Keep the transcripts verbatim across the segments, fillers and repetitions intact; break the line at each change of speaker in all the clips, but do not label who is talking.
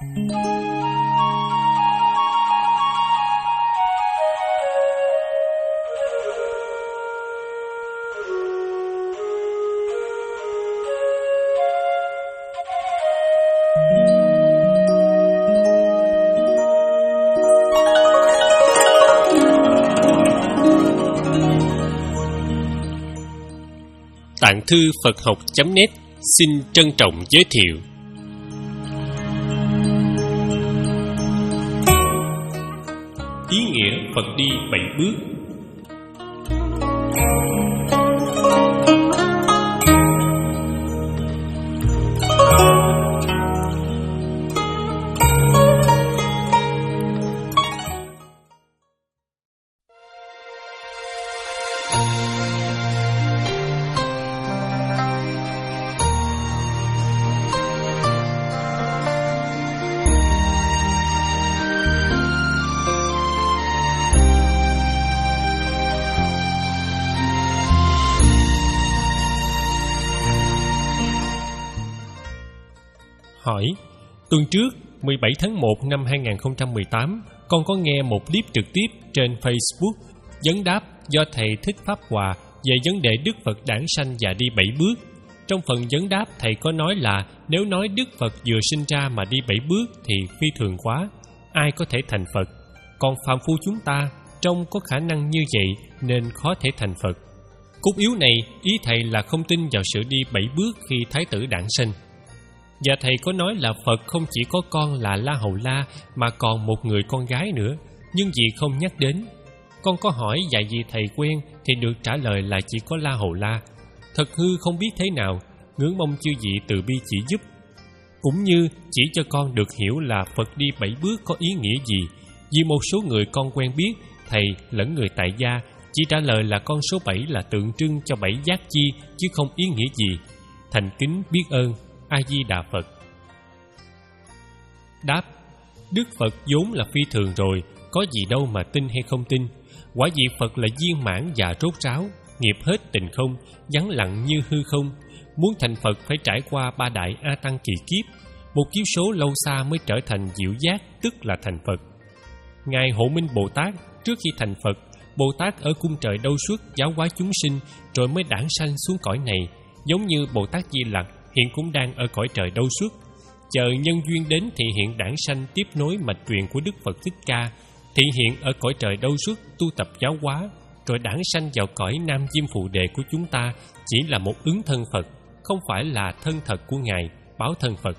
Tạng thư Phật học chấm net xin trân trọng giới thiệu ý nghĩa Phật đi bảy bước. Hỏi: tuần trước mười bảy tháng một năm hai nghìn không trăm mười tám, con có nghe một clip trực tiếp trên Facebook vấn đáp do thầy Thích Pháp Hòa về vấn đề Đức Phật đản sanh và đi bảy bước. Trong phần vấn đáp, thầy có nói là nếu nói Đức Phật vừa sinh ra mà đi bảy bước thì phi thường quá, ai có thể thành Phật? Còn phàm phu chúng ta trông có khả năng như vậy nên khó thể thành Phật. Cốt yếu này, ý thầy là không tin vào sự đi bảy bước khi Thái tử đản sanh. Và thầy có nói là Phật không chỉ có con là La Hầu La mà còn một người con gái nữa, nhưng vì không nhắc đến. Con có hỏi và vì thầy quen thì được trả lời là chỉ có La Hầu La. Thật hư không biết thế nào, ngưỡng mong chư vị từ bi chỉ giúp. Cũng như chỉ cho con được hiểu là Phật đi bảy bước có ý nghĩa gì. Vì một số người con quen biết, thầy lẫn người tại gia chỉ trả lời là con số bảy là tượng trưng cho bảy giác chi chứ không ý nghĩa gì. Thành kính biết ơn. A Di Đà Phật. Đáp: Đức Phật vốn là phi thường rồi, có gì đâu mà tin hay không tin. Quả vị Phật là viên mãn và rốt ráo, nghiệp hết tình không, vắng lặng như hư không. Muốn thành Phật phải trải qua ba đại A Tăng kỳ kiếp, một kiếp số lâu xa mới trở thành diệu giác, tức là thành Phật. Ngài Hộ Minh Bồ Tát trước khi thành Phật, Bồ Tát ở cung trời Đâu Xuất giáo hóa chúng sinh, rồi mới đản sanh xuống cõi này, giống như Bồ Tát Di Lặc hiện cũng đang ở cõi trời Đâu Xuất. Chờ nhân duyên đến thì hiện đản sanh tiếp nối mạch truyền của Đức Phật Thích Ca, thị hiện ở cõi trời Đâu Xuất tu tập giáo hóa, rồi đản sanh vào cõi Nam Diêm Phù Đề của chúng ta chỉ là một ứng thân Phật, không phải là thân thật của Ngài, báo thân Phật.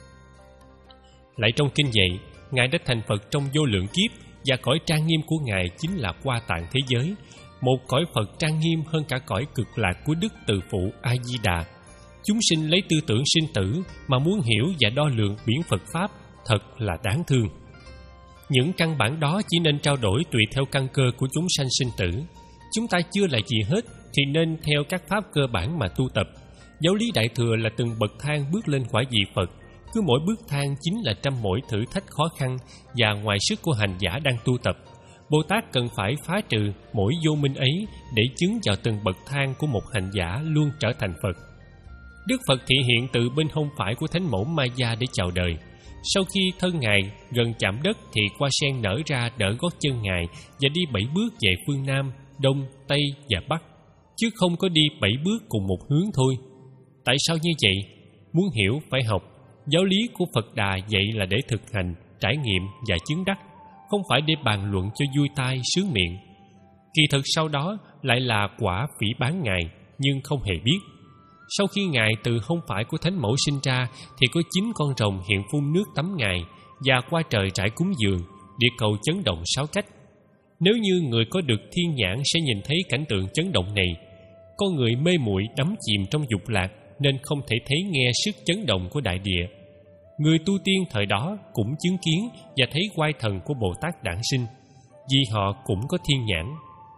Lại trong kinh vậy, Ngài đã thành Phật trong vô lượng kiếp, và cõi trang nghiêm của Ngài chính là Qua Tạng thế giới, một cõi Phật trang nghiêm hơn cả cõi cực lạc của Đức Từ Phụ A Di Đà. Chúng sinh lấy tư tưởng sinh tử mà muốn hiểu và đo lường biển Phật Pháp thật là đáng thương. Những căn bản đó chỉ nên trao đổi tùy theo căn cơ của chúng sanh sinh tử. Chúng ta chưa là gì hết thì nên theo các pháp cơ bản mà tu tập. Giáo lý Đại Thừa là từng bậc thang bước lên quả vị Phật. Cứ mỗi bước thang chính là trăm mỗi thử thách khó khăn và ngoài sức của hành giả đang tu tập. Bồ Tát cần phải phá trừ mỗi vô minh ấy để chứng vào từng bậc thang của một hành giả luôn trở thành Phật. Đức Phật thị hiện từ bên hông phải của Thánh Mẫu Maya để chào đời. Sau khi thân Ngài gần chạm đất thì hoa sen nở ra đỡ gót chân Ngài và đi bảy bước về phương Nam, Đông, Tây và Bắc, chứ không có đi bảy bước cùng một hướng thôi. Tại sao như vậy? Muốn hiểu phải học. Giáo lý của Phật Đà dạy là để thực hành, trải nghiệm và chứng đắc, không phải để bàn luận cho vui tai sướng miệng. Kỳ thực sau đó lại là quả phỉ báng Ngài, nhưng không hề biết. Sau khi Ngài từ hông phải của Thánh Mẫu sinh ra thì có chín con rồng hiện phun nước tắm Ngài và qua trời trải cúng dường, địa cầu chấn động sáu cách. Nếu như người có được thiên nhãn sẽ nhìn thấy cảnh tượng chấn động này. Con người mê muội đắm chìm trong dục lạc nên không thể thấy nghe sức chấn động của đại địa. Người tu tiên thời đó cũng chứng kiến và thấy oai thần của Bồ Tát đản sinh, vì họ cũng có thiên nhãn.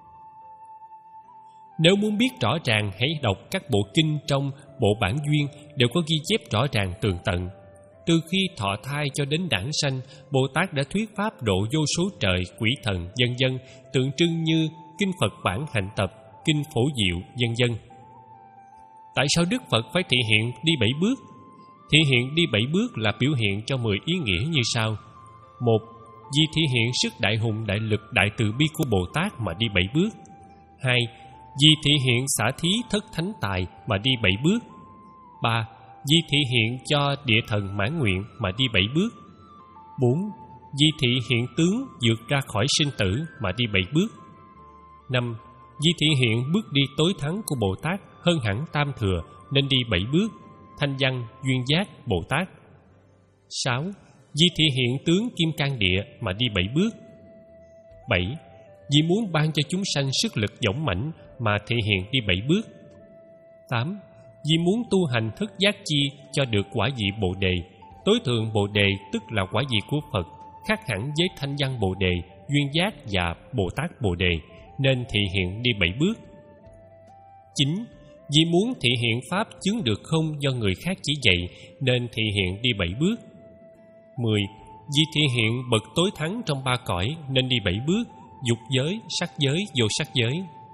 Nếu muốn biết rõ ràng, hãy đọc các bộ kinh trong bộ Bản Duyên, đều có ghi chép rõ ràng tường tận. Từ khi thọ thai cho đến đản sanh, Bồ Tát đã thuyết pháp độ vô số trời, quỷ thần, vân vân, tượng trưng như kinh Phật Bản Hạnh Tập, kinh Phổ Diệu, vân vân. Tại sao Đức Phật phải thị hiện đi bảy bước? Thị hiện đi bảy bước là biểu hiện cho mười ý nghĩa như sau. Một, vì thị hiện sức đại hùng đại lực đại từ bi của Bồ Tát mà đi bảy bước. Hai, vì thị hiện xả thí thất thánh tài mà đi bảy bước. Ba, vì thị hiện cho địa thần mãn nguyện mà đi bảy bước. Bốn, vì thị hiện tướng vượt ra khỏi sinh tử mà đi bảy bước. Năm, vì thị hiện bước đi tối thắng của Bồ Tát hơn hẳn tam thừa nên đi bảy bước, thanh văn duyên giác Bồ Tát. Sáu, vì thị hiện tướng kim cang địa mà đi bảy bước. Bảy, vì muốn ban cho chúng sanh sức lực dũng mãnh mà thị hiện đi bảy bước. Tám, vì muốn tu hành thức giác chi cho được quả vị Bồ Đề, tối thượng Bồ Đề tức là quả vị của Phật, khác hẳn với thanh văn Bồ Đề, duyên giác và Bồ Tát Bồ Đề, nên thị hiện đi bảy bước. Chín, vì muốn thị hiện pháp chứng được không do người khác chỉ dạy, nên thị hiện đi bảy bước. Mười, vì thị hiện bậc tối thắng trong ba cõi nên đi bảy bước, dục giới, sắc giới, vô sắc giới.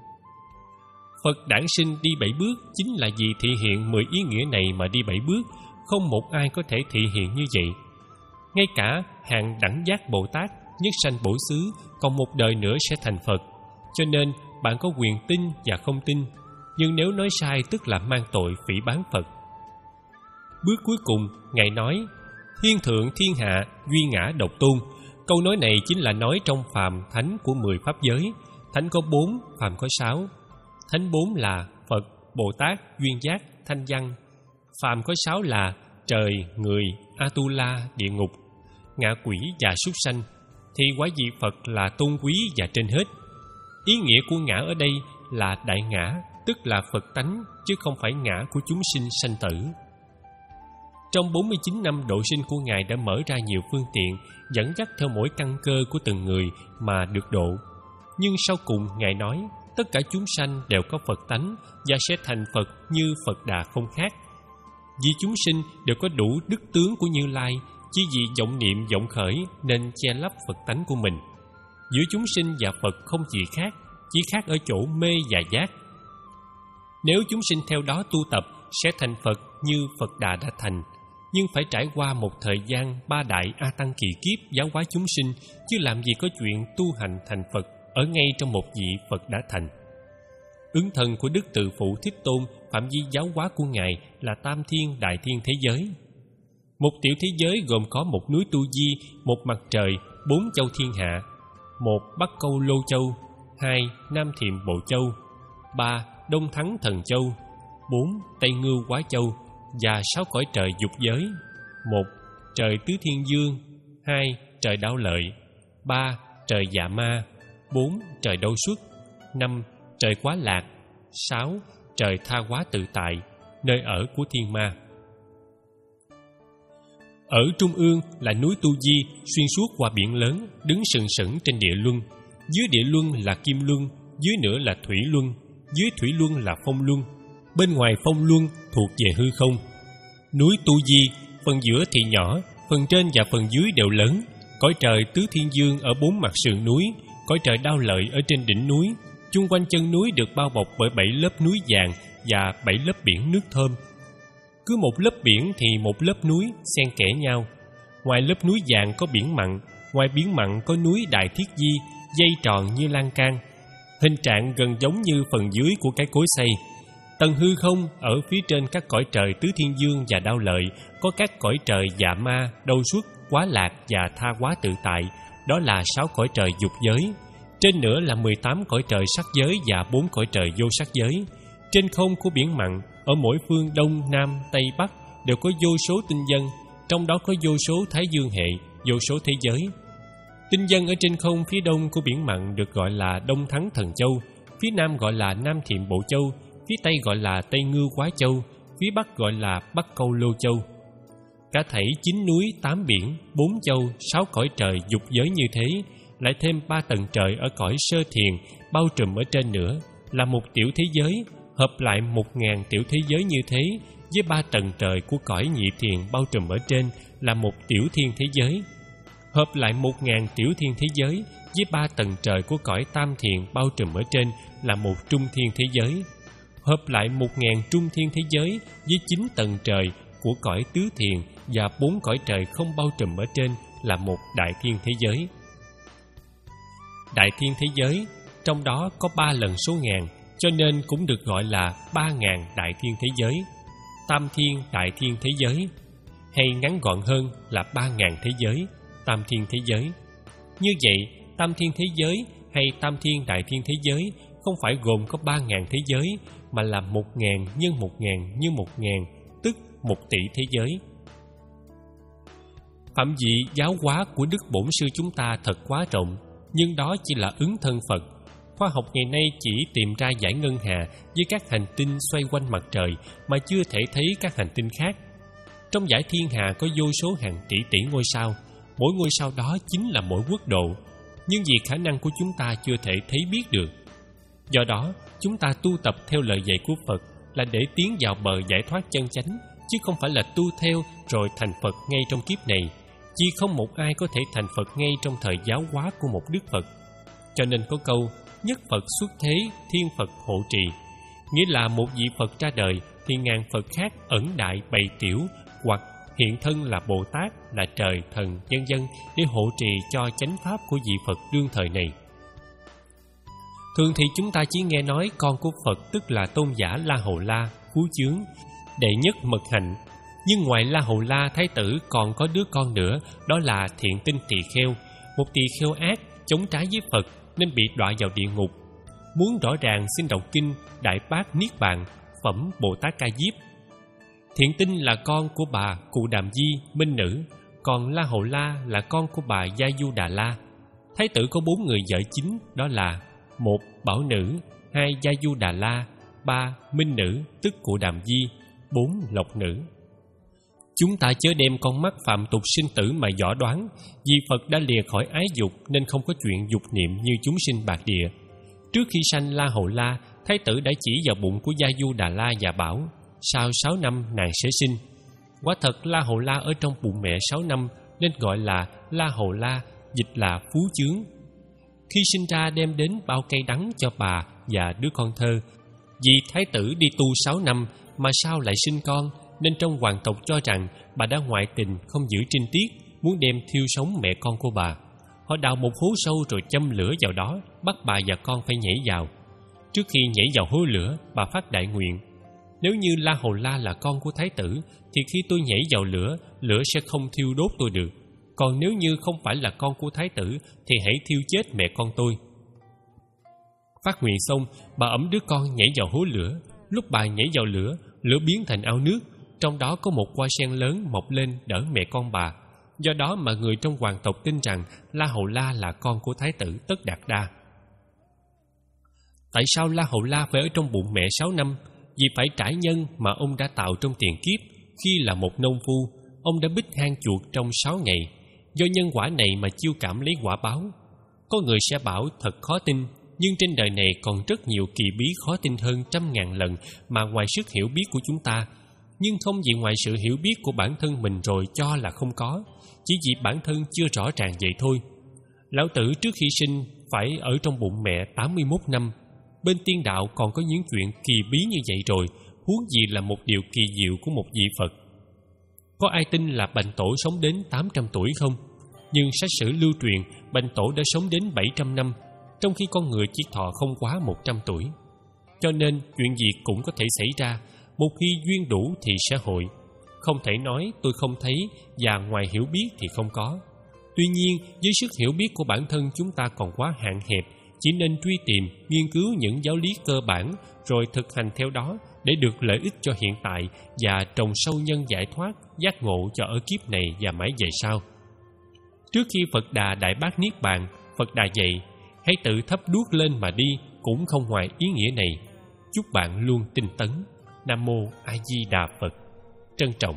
Phật đản sinh đi bảy bước chính là vì thị hiện mười ý nghĩa này mà đi bảy bước, không một ai có thể thị hiện như vậy. Ngay cả hàng đẳng giác Bồ Tát, nhất sanh bổ xứ, còn một đời nữa sẽ thành Phật. Cho nên bạn có quyền tin và không tin, nhưng nếu nói sai tức là mang tội phỉ báng Phật. Bước cuối cùng, Ngài nói: Thiên thượng thiên hạ, duy ngã độc tôn. Câu nói này chính là nói trong phàm thánh của mười pháp giới. Thánh có bốn, phàm có sáu. Thánh bốn là Phật, Bồ Tát, duyên giác, thanh văn. Phàm có sáu là trời, người, Atula, địa ngục, ngạ quỷ và súc sanh. Thì quả vị Phật là tôn quý và trên hết. Ý nghĩa của ngã ở đây là đại ngã, tức là Phật tánh, chứ không phải ngã của chúng sinh sanh tử. Trong bốn mươi chín năm độ sinh của Ngài đã mở ra nhiều phương tiện dẫn dắt theo mỗi căn cơ của từng người mà được độ. Nhưng sau cùng Ngài nói tất cả chúng sanh đều có Phật tánh và sẽ thành Phật như Phật Đà không khác. Vì chúng sinh đều có đủ đức tướng của Như Lai, chỉ vì vọng niệm vọng khởi nên che lấp Phật tánh của mình. Giữa chúng sinh và Phật không gì khác, chỉ khác ở chỗ mê và giác. Nếu chúng sinh theo đó tu tập sẽ thành Phật như Phật Đà đã thành, nhưng phải trải qua một thời gian ba đại A Tăng kỳ kiếp giáo hóa chúng sinh, chứ làm gì có chuyện tu hành thành Phật ở ngay trong một vị Phật đã thành. Ứng thân của Đức Từ Phụ Thích Tôn, phạm vi giáo hóa của Ngài là tam thiên đại thiên thế giới. Một tiểu thế giới gồm có một núi Tu Di, một mặt trời, bốn châu thiên hạ: một Bắc Câu Lô Châu, hai Nam Thiệm Bộ Châu, ba Đông Thắng Thần Châu, bốn Tây Ngưu Quá Châu và sáu cõi trời dục giới: một trời Tứ Thiên Dương, hai trời Đao Lợi, ba trời Dạ Ma, bốn trời Đâu Xuất, năm trời Quá Lạc, sáu trời Tha Hóa Tự Tại, nơi ở của thiên ma. Ở trung ương là núi Tu Di xuyên suốt qua biển lớn, đứng sừng sững trên địa luân. Dưới địa luân là kim luân, dưới nữa là thủy luân, dưới thủy luân là phong luân, bên ngoài phong luân thuộc về hư không. Núi Tu Di, phần giữa thì nhỏ, phần trên và phần dưới đều lớn. Cõi trời Tứ Thiên Dương ở bốn mặt sườn núi, cõi trời Đao Lợi ở trên đỉnh núi. Chung quanh chân núi được bao bọc bởi bảy lớp núi vàng và bảy lớp biển nước thơm. Cứ một lớp biển thì một lớp núi xen kẽ nhau. Ngoài lớp núi vàng có biển mặn, ngoài biển mặn có núi Đại Thiết Di, dây tròn như lan can, hình trạng gần giống như phần dưới của cái cối xay. Tầng hư không ở phía trên các cõi trời Tứ Thiên Dương và Đao Lợi có các cõi trời Dạ Ma, Đâu Xuất, Quá Lạc và Tha Hóa Tự Tại, đó là sáu cõi trời dục giới. Trên nữa là mười tám cõi trời sắc giới và bốn cõi trời vô sắc giới. Trên không của biển mặn, ở mỗi phương Đông, Nam, Tây, Bắc đều có vô số tinh dân, trong đó có vô số Thái Dương hệ, vô số thế giới. Tinh dân ở trên không phía đông của biển mặn được gọi là Đông Thắng Thần Châu, phía nam gọi là Nam Thiệm Bộ Châu, phía tây gọi là Tây Ngưu Quá Châu, phía bắc gọi là Bắc Câu Lô Châu. Cả thảy chín núi, tám biển, bốn châu, sáu cõi trời dục giới như thế, lại thêm ba tầng trời ở cõi sơ thiền bao trùm ở trên nữa, là một tiểu thế giới, hợp lại một ngàn tiểu thế giới như thế, với ba tầng trời của cõi nhị thiền bao trùm ở trên là một tiểu thiên thế giới, hợp lại một ngàn tiểu thiên thế giới với ba tầng trời của cõi tam thiền bao trùm ở trên là một trung thiên thế giới, hợp lại một ngàn trung thiên thế giới với chín tầng trời của cõi tứ thiền và bốn cõi trời không bao trùm ở trên là một đại thiên thế giới. Đại thiên thế giới, trong đó có ba lần số ngàn, cho nên cũng được gọi là ba ngàn đại thiên thế giới, tam thiên đại thiên thế giới, hay ngắn gọn hơn là ba ngàn thế giới, tam thiên thế giới. Như vậy, tam thiên thế giới hay tam thiên đại thiên thế giới không phải gồm có ba ngàn thế giới, mà là một ngàn nhân một ngàn nhân một ngàn, tức một tỷ thế giới. Phạm vị giáo hóa của Đức Bổn Sư chúng ta thật quá rộng, nhưng đó chỉ là ứng thân Phật. Khoa học ngày nay chỉ tìm ra dải ngân hà với các hành tinh xoay quanh mặt trời mà chưa thể thấy các hành tinh khác. Trong dải thiên hà có vô số hàng tỷ tỷ ngôi sao, mỗi ngôi sao đó chính là mỗi quốc độ, nhưng vì khả năng của chúng ta chưa thể thấy biết được. Do đó, chúng ta tu tập theo lời dạy của Phật là để tiến vào bờ giải thoát chân chánh, chứ không phải là tu theo rồi thành Phật ngay trong kiếp này, vì không một ai có thể thành Phật ngay trong thời giáo hóa của một Đức Phật. Cho nên có câu nhất Phật xuất thế, thiên Phật hộ trì, nghĩa là một vị Phật ra đời thì ngàn Phật khác ẩn đại bày tiểu hoặc hiện thân là Bồ Tát, là trời, thần, vân vân để hộ trì cho chánh pháp của vị Phật đương thời này. Thường thì chúng ta chỉ nghe nói con của Phật tức là tôn giả La Hầu La, Phú Chướng, đệ nhất mật hạnh. Nhưng ngoài La Hầu La Thái tử còn có đứa con nữa, đó là Thiện Tinh Tỳ Kheo, một tỳ kheo ác, chống trái với Phật nên bị đọa vào địa ngục. Muốn rõ ràng xin đọc kinh Đại Bát Niết Bàn, phẩm Bồ Tát Ca Diếp. Thiện Tinh là con của bà Cụ Đàm Di, minh nữ, còn La Hầu La là con của bà Gia Du Đà La. Thái tử có bốn người vợ chính, đó là một Bảo Nữ, hai Gia Du Đà La, ba Minh Nữ tức Cụ Đàm Di, bốn Lộc Nữ. Chúng ta chớ đem con mắt phạm tục sinh tử mà võ đoán, vì Phật đã lìa khỏi ái dục nên không có chuyện dục niệm như chúng sinh bạc địa. Trước khi sanh La Hầu La, Thái tử đã chỉ vào bụng của Gia Du Đà La và bảo sau sáu năm nàng sẽ sinh. Quả thật La Hầu La ở trong bụng mẹ sáu năm nên gọi là La Hầu La, dịch là Phú Chướng. Khi sinh ra đem đến bao cây đắng cho bà và đứa con thơ. Vì Thái tử đi tu sáu năm mà sao lại sinh con, nên trong hoàng tộc cho rằng bà đã ngoại tình không giữ trinh tiết, muốn đem thiêu sống mẹ con của bà. Họ đào một hố sâu rồi châm lửa vào đó, bắt bà và con phải nhảy vào. Trước khi nhảy vào hố lửa, bà phát đại nguyện: nếu như La Hầu La là con của Thái tử, thì khi tôi nhảy vào lửa, lửa sẽ không thiêu đốt tôi được. Còn nếu như không phải là con của Thái tử, thì hãy thiêu chết mẹ con tôi. Phát nguyện xong, bà ẵm đứa con nhảy vào hố lửa. Lúc bà nhảy vào lửa, lửa biến thành ao nước, trong đó có một hoa sen lớn mọc lên đỡ mẹ con bà. Do đó mà người trong hoàng tộc tin rằng La Hầu La là con của Thái tử Tất Đạt Đa. Tại sao La Hầu La phải ở trong bụng mẹ sáu năm? Vì phải trải nhân mà ông đã tạo trong tiền kiếp. Khi là một nông phu, ông đã bích hang chuột trong sáu ngày. Do nhân quả này mà chiêu cảm lấy quả báo. Có người sẽ bảo thật khó tin, nhưng trên đời này còn rất nhiều kỳ bí khó tin hơn trăm ngàn lần mà ngoài sức hiểu biết của chúng ta. Nhưng không vì ngoài sự hiểu biết của bản thân mình rồi cho là không có, chỉ vì bản thân chưa rõ ràng vậy thôi. Lão Tử trước khi sinh phải ở trong bụng mẹ tám mươi mốt năm. Bên tiên đạo còn có những chuyện kỳ bí như vậy rồi, huống gì là một điều kỳ diệu của một vị Phật. Có ai tin là Bành Tổ sống đến tám trăm tuổi không? Nhưng sách sử lưu truyền Bành Tổ đã sống đến bảy trăm năm, trong khi con người chỉ thọ không quá một trăm tuổi. Cho nên chuyện gì cũng có thể xảy ra, một khi duyên đủ thì sẽ hội. Không thể nói tôi không thấy và ngoài hiểu biết thì không có. Tuy nhiên, với sức hiểu biết của bản thân chúng ta còn quá hạn hẹp, chỉ nên truy tìm, nghiên cứu những giáo lý cơ bản rồi thực hành theo đó để được lợi ích cho hiện tại và trồng sâu nhân giải thoát, giác ngộ cho ở kiếp này và mãi về sau. Trước khi Phật Đà Đại Bát Niết Bàn, Phật Đà dạy: hãy tự thắp đuốc lên mà đi, cũng không ngoài ý nghĩa này. Chúc bạn luôn tinh tấn. Nam Mô A Di Đà Phật. Trân trọng.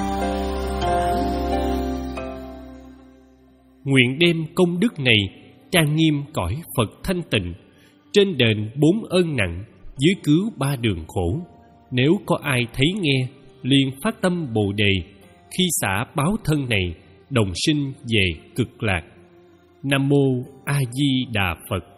Nguyện đem công đức này trang nghiêm cõi Phật thanh tịnh, trên đền bốn ơn nặng, dưới cứu ba đường khổ. Nếu có ai thấy nghe, liền phát tâm Bồ Đề, khi xả báo thân này, đồng sinh về cực lạc. Nam mô A Di Đà Phật.